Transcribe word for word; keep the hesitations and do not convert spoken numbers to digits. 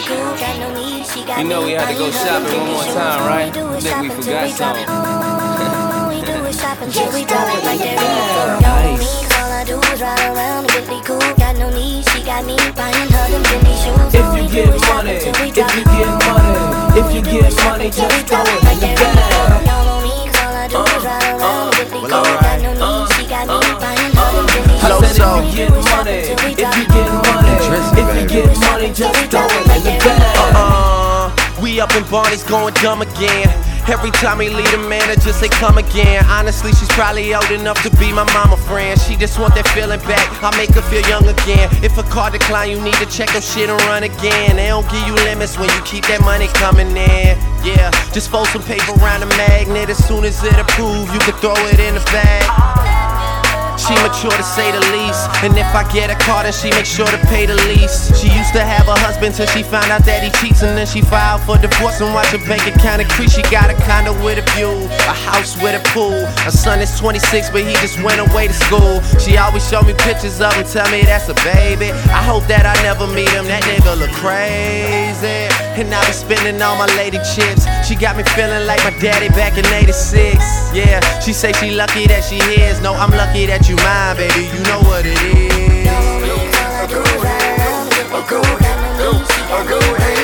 You know we had to go shopping one more time, right? I think we forgot something. Yeah, we do it like that. Nice. All I do is ride around and really cool. Got no need, she got me buying her them Fendi shoes. If you get money, if you get money, if you get money, just throw it in the bag. Y'all know me, all I do is ride around and really cool. Got no need, she got me buying her them Fendi shoes. I said if you get money, if you get money, if you get money, just throw it in the bag. Uh, we up in Barney's going dumb again. Every time he leave the manager say come again. Honestly, she's probably old enough to be my mama friend. She just want that feeling back, I make her feel young again. If a car decline, you need to check your shit and run again. They don't give you limits when you keep that money coming in. Yeah, just fold some paper around the magnet. As soon as it approve, you can throw it in the bag. She mature to say the least, and if I get a car, then she make sure to pay the lease. She used to have a husband till she found out that he cheats, and then she filed for divorce and watch her bank account increase. She got a condo with a view, a house with a pool. Her son is twenty-six, but he just went away to school. She always show me pictures of him, tell me that's a baby. I hope that I never meet him, that nigga look crazy. And I be spending all my lady chips. She got me feeling like my daddy back in eighty-six. Yeah, she say she lucky that she his. No, I'm lucky that you mine, baby, you know what it is. All I do is ride around and really cool. Got no need, she got me buying her them Fendi shoes.